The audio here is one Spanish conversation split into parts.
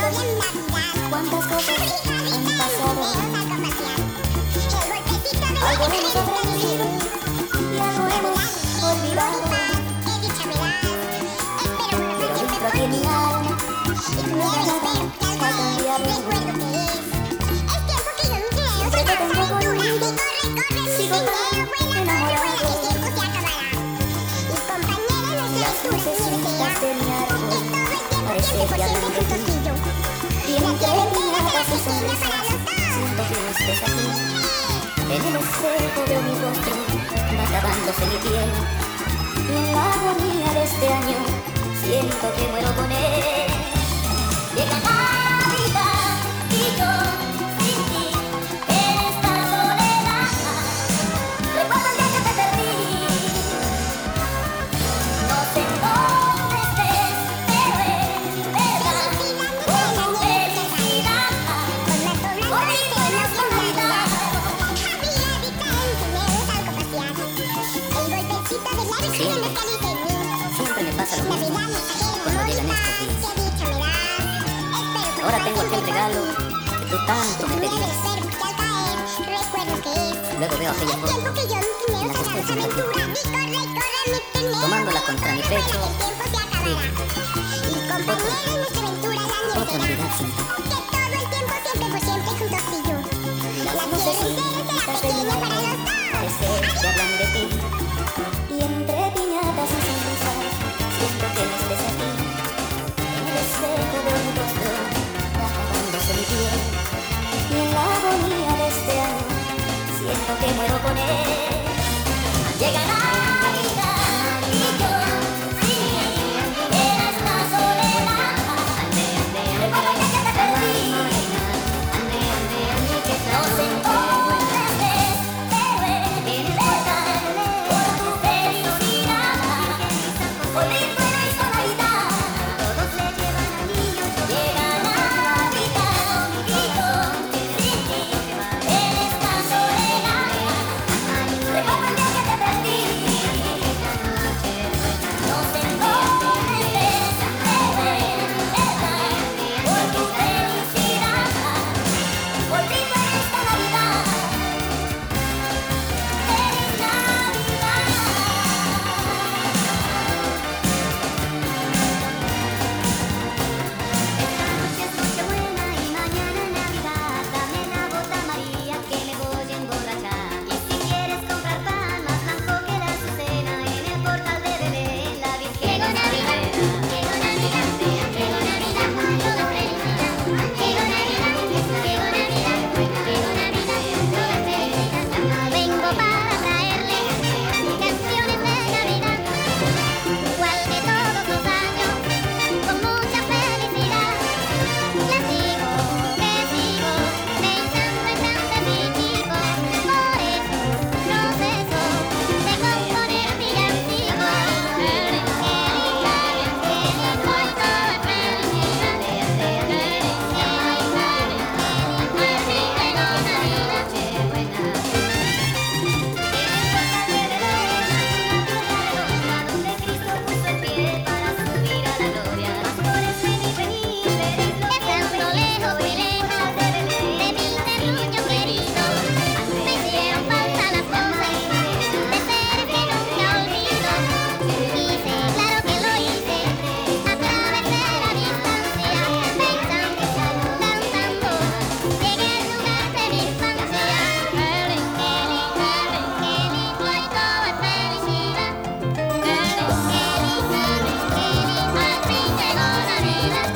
Cuántas cosas han pasado, algo hemos aprendido y algo hemos olvidado. Pero dentro aquí en mi alma no hay nada a cambiarlo. Siempre te tengo conmigo, sigo tan enamorado. Las lucecitas de mi árbol parece que hablan de ti. Y entre piñatas y sonrisas siento que estés aquí. En el espejo veo mi rostro, va acabándose mi piel. Y en la agonía de este año siento que muero con él. Llega Navidad y yo sin ti en esta soledad. Recuerdo el día que te perdí. No sé dónde estés, pero es verdad. Con tu felicidad, por mi feliz Navidad. Siempre me pasa lo mismo cuando llegan estos días. Ahora tengo aquel regalo que tú tanto me pedías. Luego veo aquella foto en la que estoy junto a ti, tomándola contra mi pecho. Otra Navidad sin ti. Las lucecitas de mi árbol parece que hablan de ti. Y entre piñatas y sonrisas siento que no estés aquí. En el espejo veo mi rostro, va acabándose mi piel. Y en la agonía de este año siento que muero con él. Llega Navidad y yo sin ti en esta soledad. Recuerdo el día que te perdí. No sé dónde estés, pero es verdad. Por tu felicidad, por mi feliz Navidad. Todos le llevan al niño. Llega Navidad y yo sin ti en esta soledad. Recuerdo el día que te perdí. No sé dónde estés, pero es verdad. Por tu felicidad, por mi feliz Navidad. Feliz Navidad. Esta noche es Nochebuena y mañana Navidad. Dame la bota María que me voy a emborrachar. Y si quieres comprar pan más blanco que la azucena, en el portal de Belén la Virgen Llegó Navidad, llegó Navidad, llegó Navidad, toda felicidad. Llegó Navidad, llegó Navidad, llegó Navidad, toda felicidad. Vengo para traerle canciones de Navidad, igual que todos los años, con mucha felicidad. Las sigo, me sigo, pensando en grandes y chicos, por eso no ceso de componer villancicos. Feliz Navidad, feliz hoy todo es felicidad. Donde Cristo puso el pie para subir a la gloria. Pastores, venid, estando lejos muy lejos de mi terruño querido, me hicieron falta las cosas de seres que nunca olvido. Hice, claro que lo hice, a través de la distancia, pensando, cantando, llegué al lugar de mi infancia. Feliz, feliz, feliz, feliz, hoy todo es felicidad. Feliz, feliz, feliz, feliz, al fin llegó Navidad.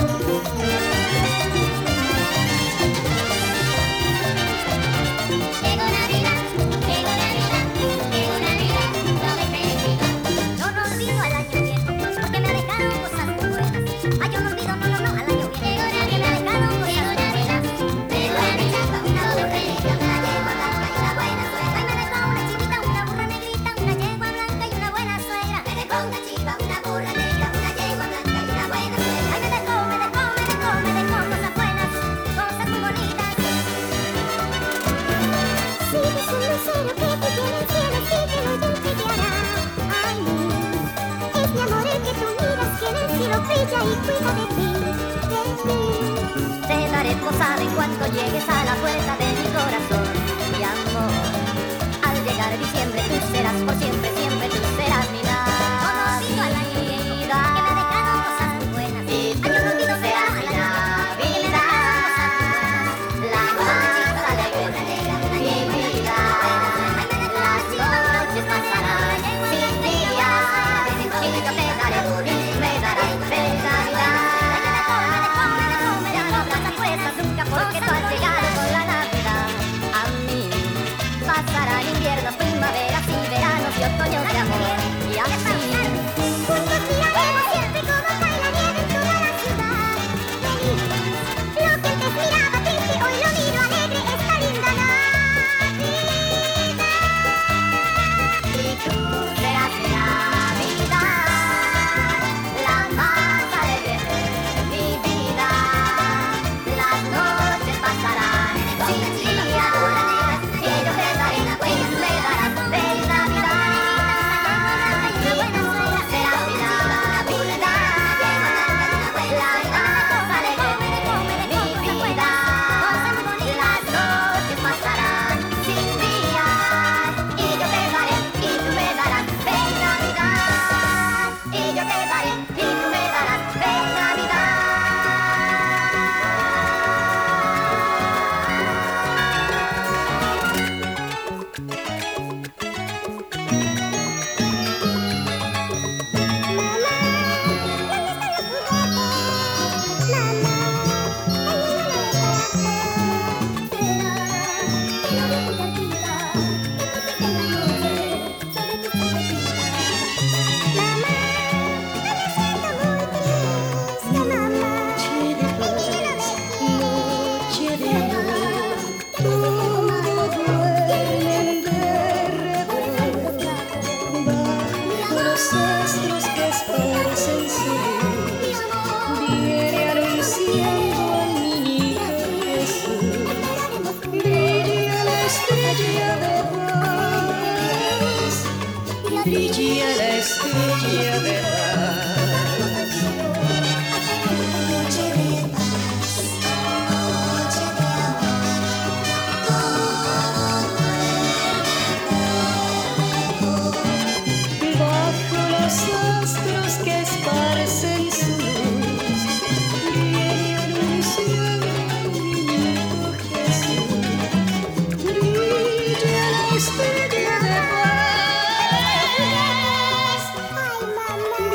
Llegó Navidad, llegó Navidad, llegó Navidad, todo es felicidad. No, no olvido al año viejo, porque me dejaron cosas muy buenas. Ay, yo no olvido, no, al año viejo. Llegó Navidad, me dejaron cosas muy buenas. Llegó Navidad, una burrita, una yegua blanca y una buena suegra. Ay, me dejó una chivita, una burra negrita, una yegua blanca y una buena suegra. Me dejó una chiva, una burra negra, una yegua blanca y una buena suegra. Ay, me dejó cosas buenas, cosas muy bonitas. Sigue siendo cero que te quiere el cielo, sí que lo yo te guiará. Ay, es mi amor el que tú miras, que en el cielo brilla y cuida de ti, de ti. saben cuánto llegues a la puerta de mi corazón. Mi amor, al llegar diciembre tú serás por siempre, siempre tú serás mi Navidad. Conocido al año viejo, que me dejaron cosas muy buenas. Y tú serás mi Navidad, la más alegre de mi vida. Las noches pasarán sin días y yo te daré y me darás feliz Navidad. Ya no habrá apuestas nunca porque tú has llegado con la Navidad. A mí pasarán inviernos, primaveras y veranos y otoños de amor. Y así Juntos miraremos siempre cómo cae la nieve en toda la ciudad. Feliz, lo que antes miraba triste, hoy lo miro alegre, esta linda Navidad. y tú serás mi Navidad, la más alegre de mi vida. Las noches pasarán sin días y yo te daré y me darás feliz Navidad. Tú serás mi Navidad, la más alegre de mi vida. Las noches pasarán sin días y yo te daré y tú me darás feliz Navidad. Y yo te daré y tú me darás feliz Navidad. Los astros que esparcen su luz, viene anunciando al niñito Jesús. Brilla la estrella de paz, brilla la estrella de paz. Noche de paz, noche de Bajo los astros que esparcen su luz, viene anunciando al niñito Jesús. Brilla la estrella de paz,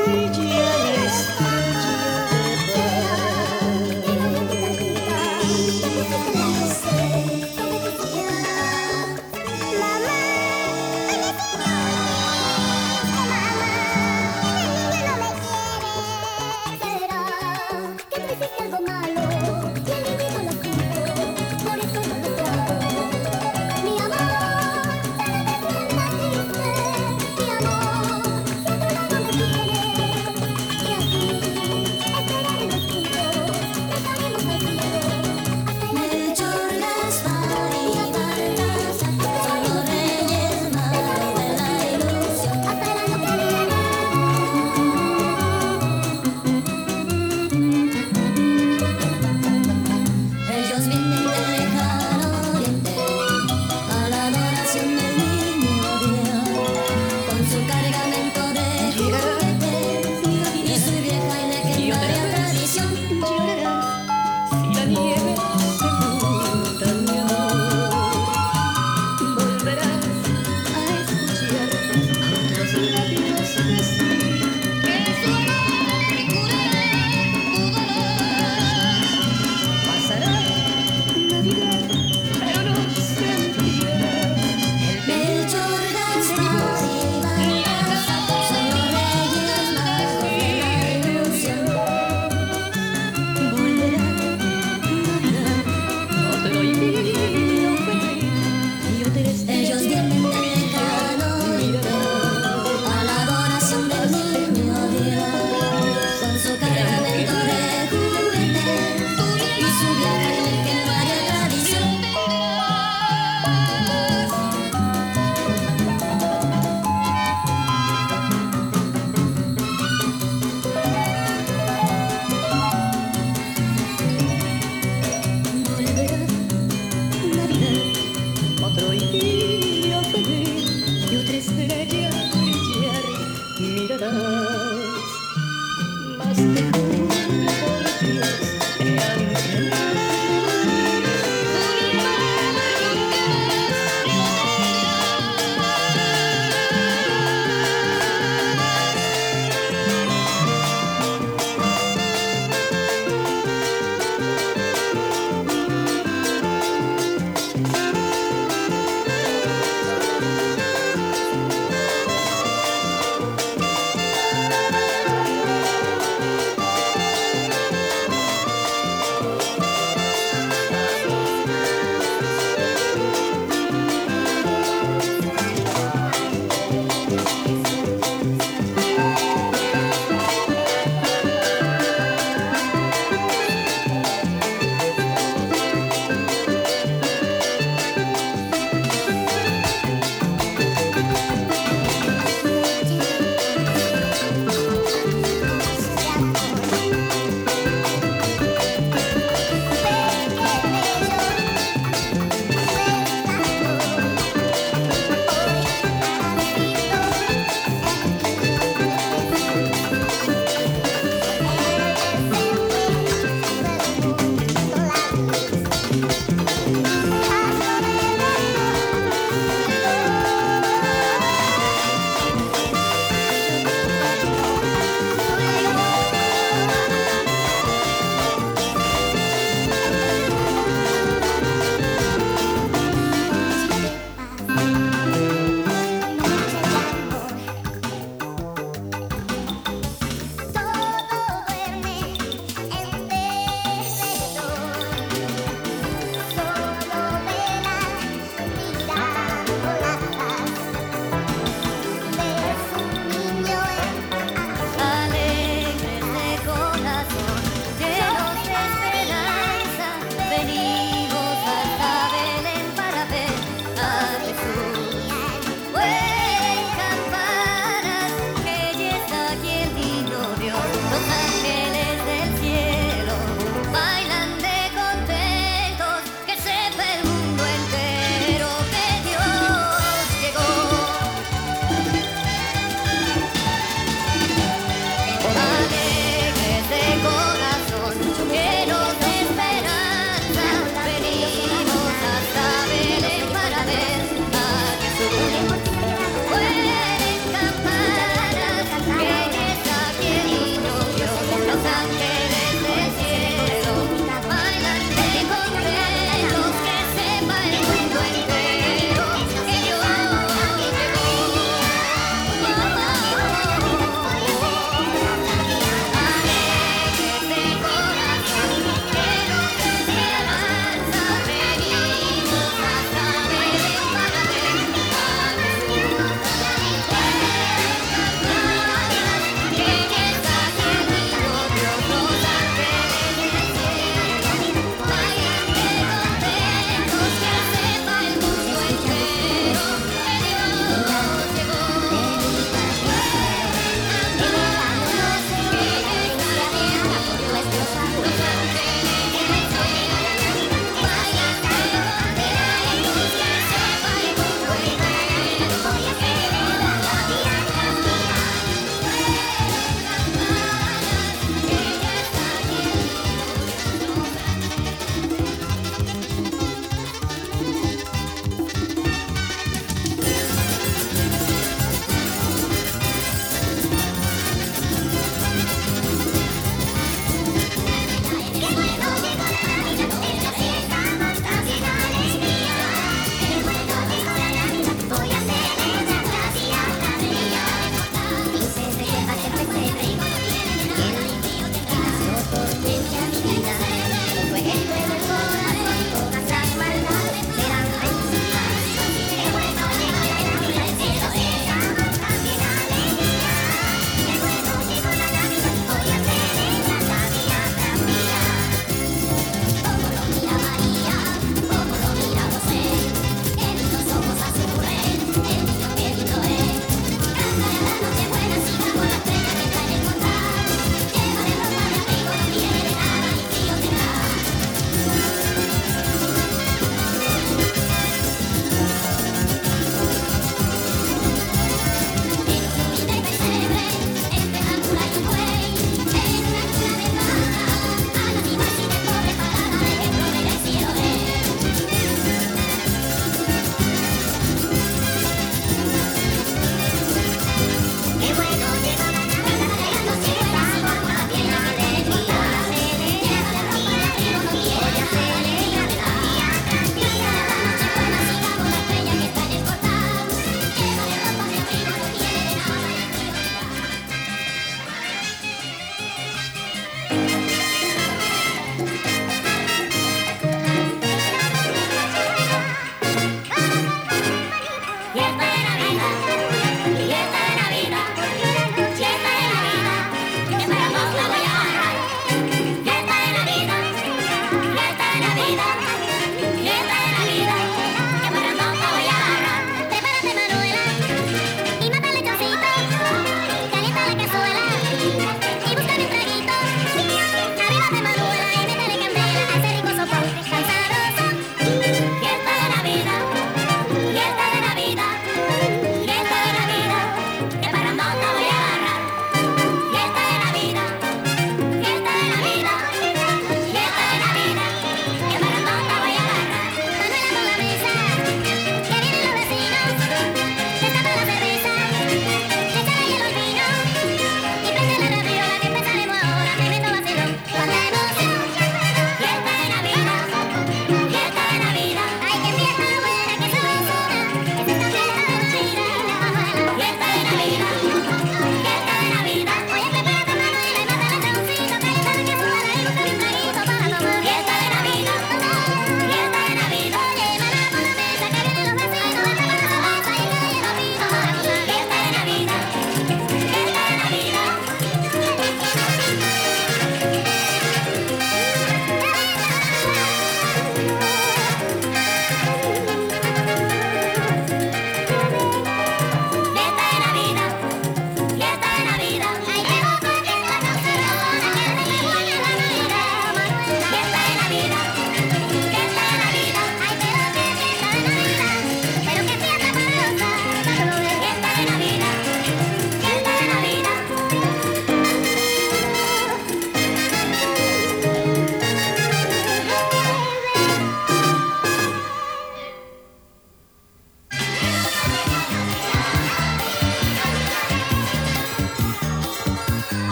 te juro por Dios que aunque me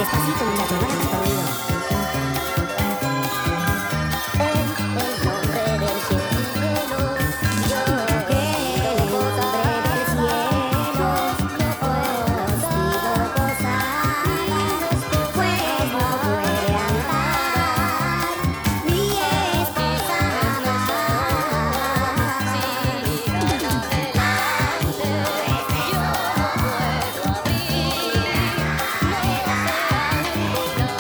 Despacito, muchachos, van a cantar conmigo. En el nombre del cielo, yo pido nombre del cielo, no consigo cosas, pues no puede andar mi esposa más. Sigan adelante, yo no puedo abrir, no se han encontrado.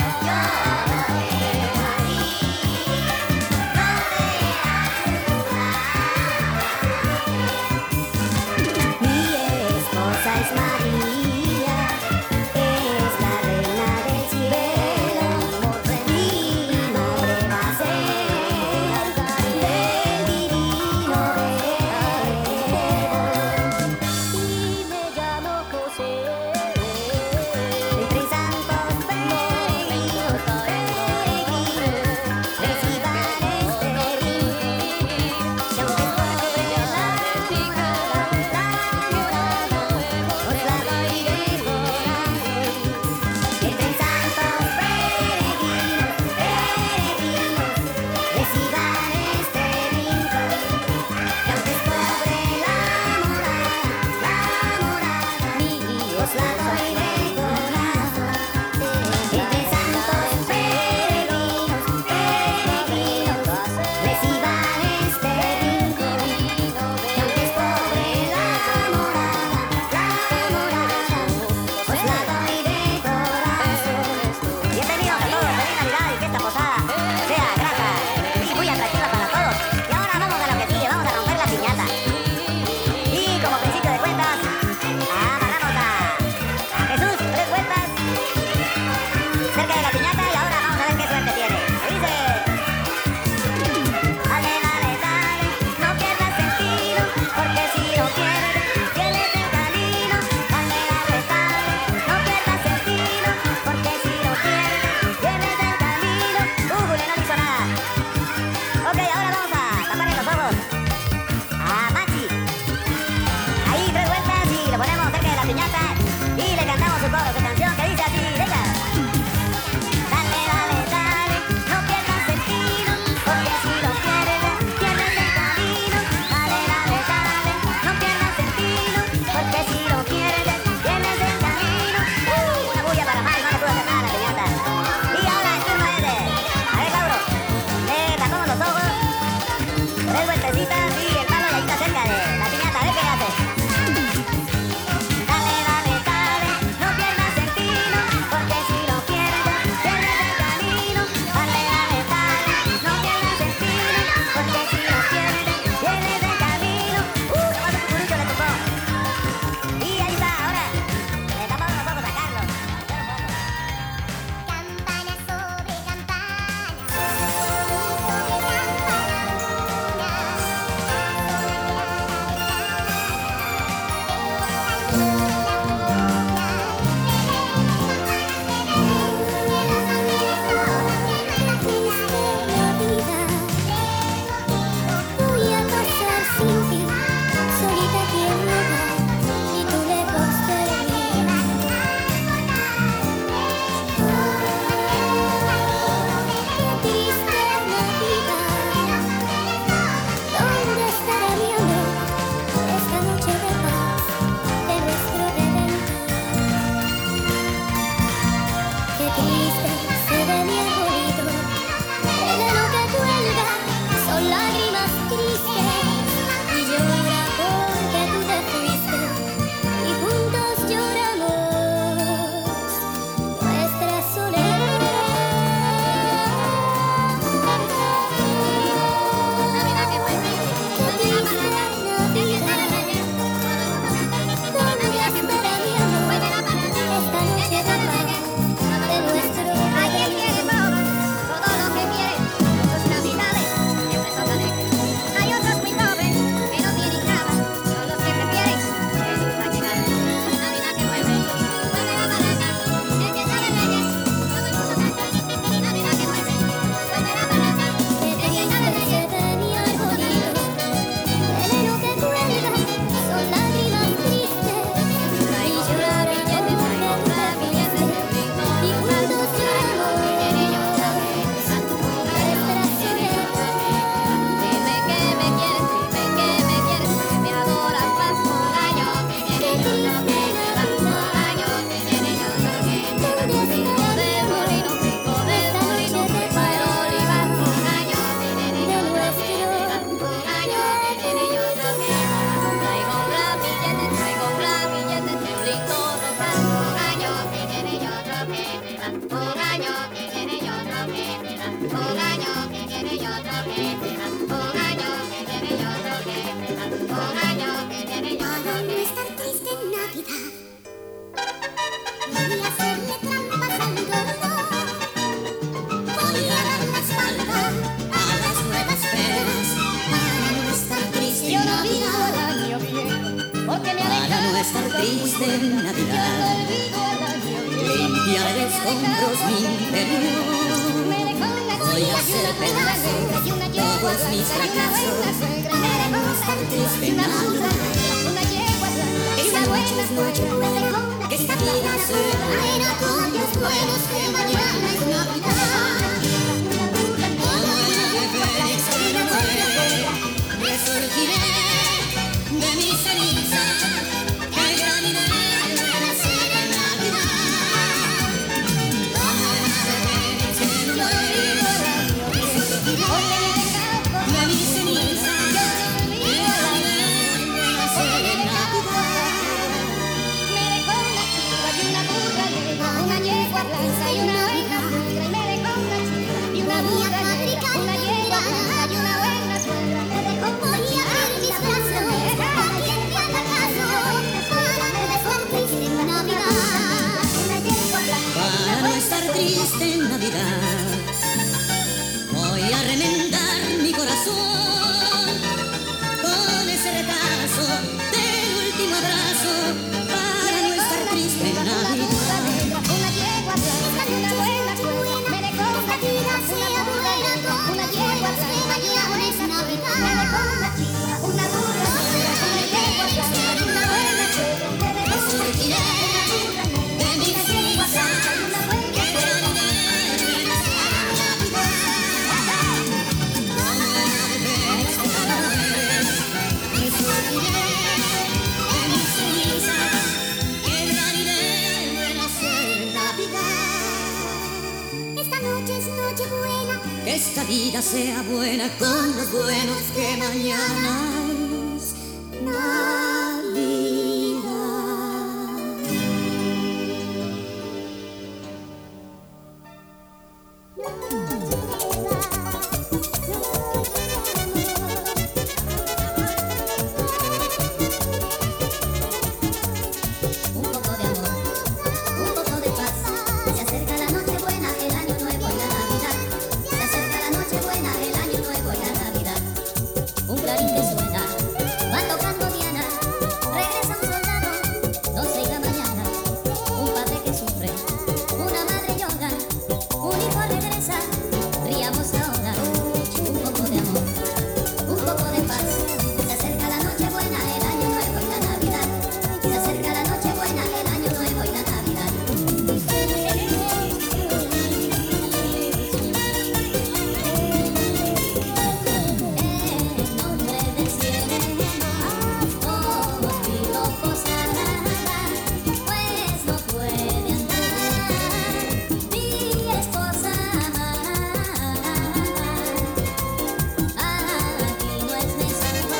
que se va, un año que viene y otro que se va, un año que viene y otro que se va, un año que viene y otro que se va, un año que viene y otro Para no que estar triste en Navidad, voy a hacerle trampas al gordo. Voy a dar la espalda a las nuevas penas para no estar triste en Navidad. año viejo, porque me Para no estar triste en Navidad, limpiar de escombros mi interior. Voy a hacer pedazos todos mis fracasos para no estar triste en Navidad. Esta noche es noche buena, que esta vida sea buena con los buenos, que mañana es Navidad. Como el ave fénix que no muere, resurgiré de mis cenizas, que gran idea renacer en Navidad. Como el ave fénix que no muere, resurgiré de mis cenizas, que gran idea renacer en Navidad. me dejó una chiva y una burra negra, una yegua blanca y una oveja negra, y me dejó una chiva y una burra negra, una yegua blanca y una oveja negra, me dejó una Voy a chiva ver y mis una burra brazos negra, para quien te haga caso, para no estar triste en Navidad. una yegua blanca. Para no estar triste en Navidad, voy a remendar mi corazón con ese retazo del último abrazo. Para no estar triste en Navidad, Una yegua blanca y una buena suegra, me dejó una chiva, una burra negra, una yegua blanca y una oveja negra, me dejó una chiva, una burra negra, una yegua blanca y una buena suegra, me dejó una resurgiré burra negra, de mis cenizas, una buena que gran idea renacer en Navidad. Como el ave fénix que no muere, resurgiré de mis cenizas, que gran idea renacer en Navidad. Esta noche es noche buena. Que esta vida sea buena con los buenos, que mañana es Navidad. Un poco de amor, un poco de paz. Se acerca la noche buena, el año nuevo y la Navidad. Se acerca la noche buena, el año nuevo y la Navidad. Un clarín que suena, va tocando Diana. Regresa un soldado, 12 de la mañana. Un padre que sufre, una madre llora. Un hijo regresa, riamos ahora. Un poco de amor, un poco de paz. Se acerca la noche buena, el año nuevo y la Navidad. Se acerca la noche buena, el año nuevo y la Navidad. En nombre del cielo, todos pido posada, pues no puede andar mi esposa amada. Aquí no es mesón,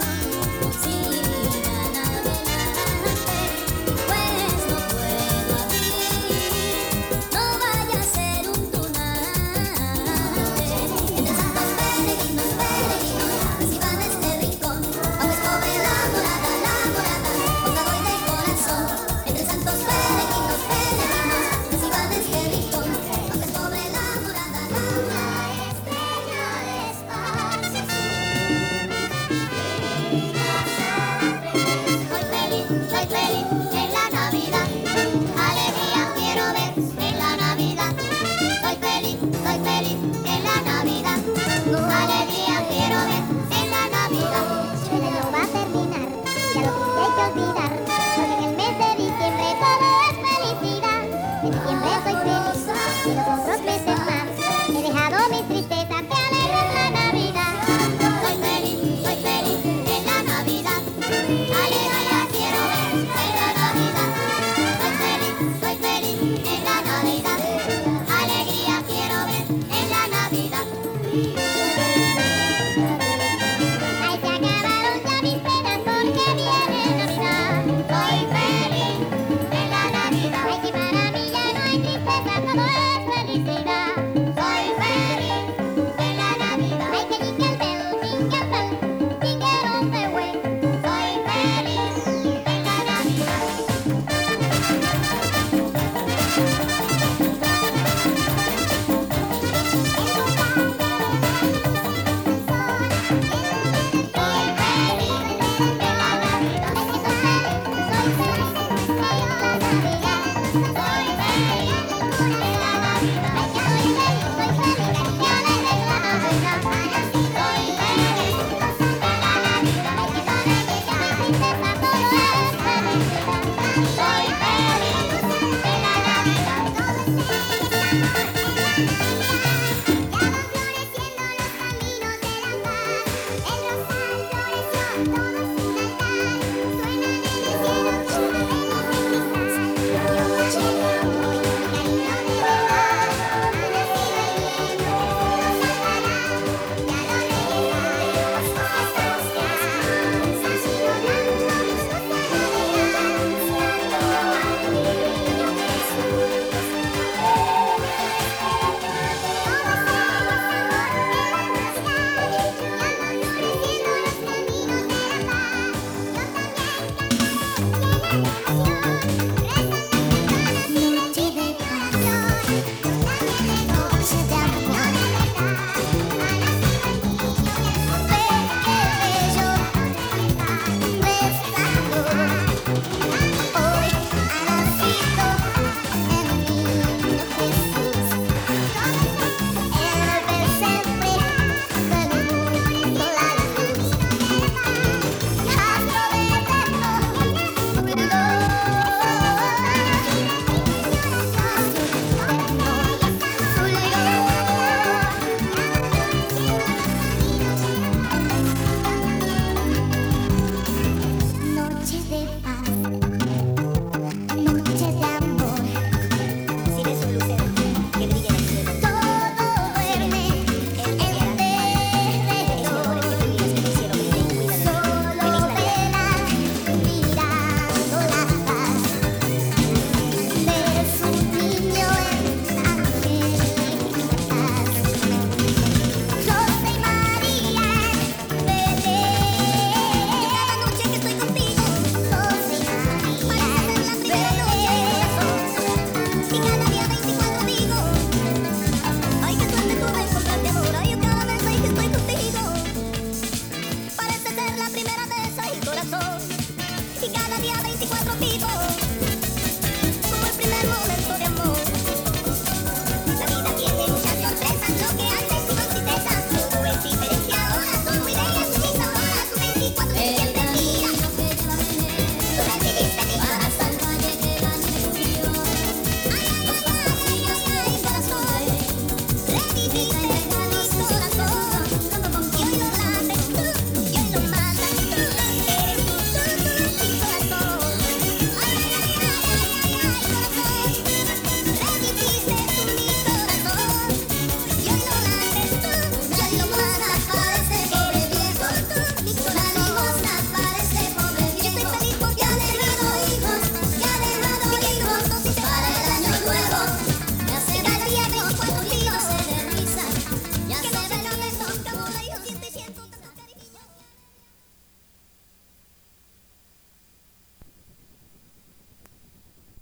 sigan adelante, pues no puedo abrir, no vaya a ser un tunante. Entre santos peregrinos, reciban este rincón, aunque es pobre la morada, os la doy de corazón. Entre santos peregrinos, reciban este rincón, aunque es pobre la morada, estrella de espacio. Soy feliz en la Navidad, alegría quiero ver en la Navidad. Soy feliz en la Navidad, alegría quiero ver en la Navidad. El año va a terminar, ya lo triste hay que olvidar, porque en el mes de diciembre todo es felicidad. En diciembre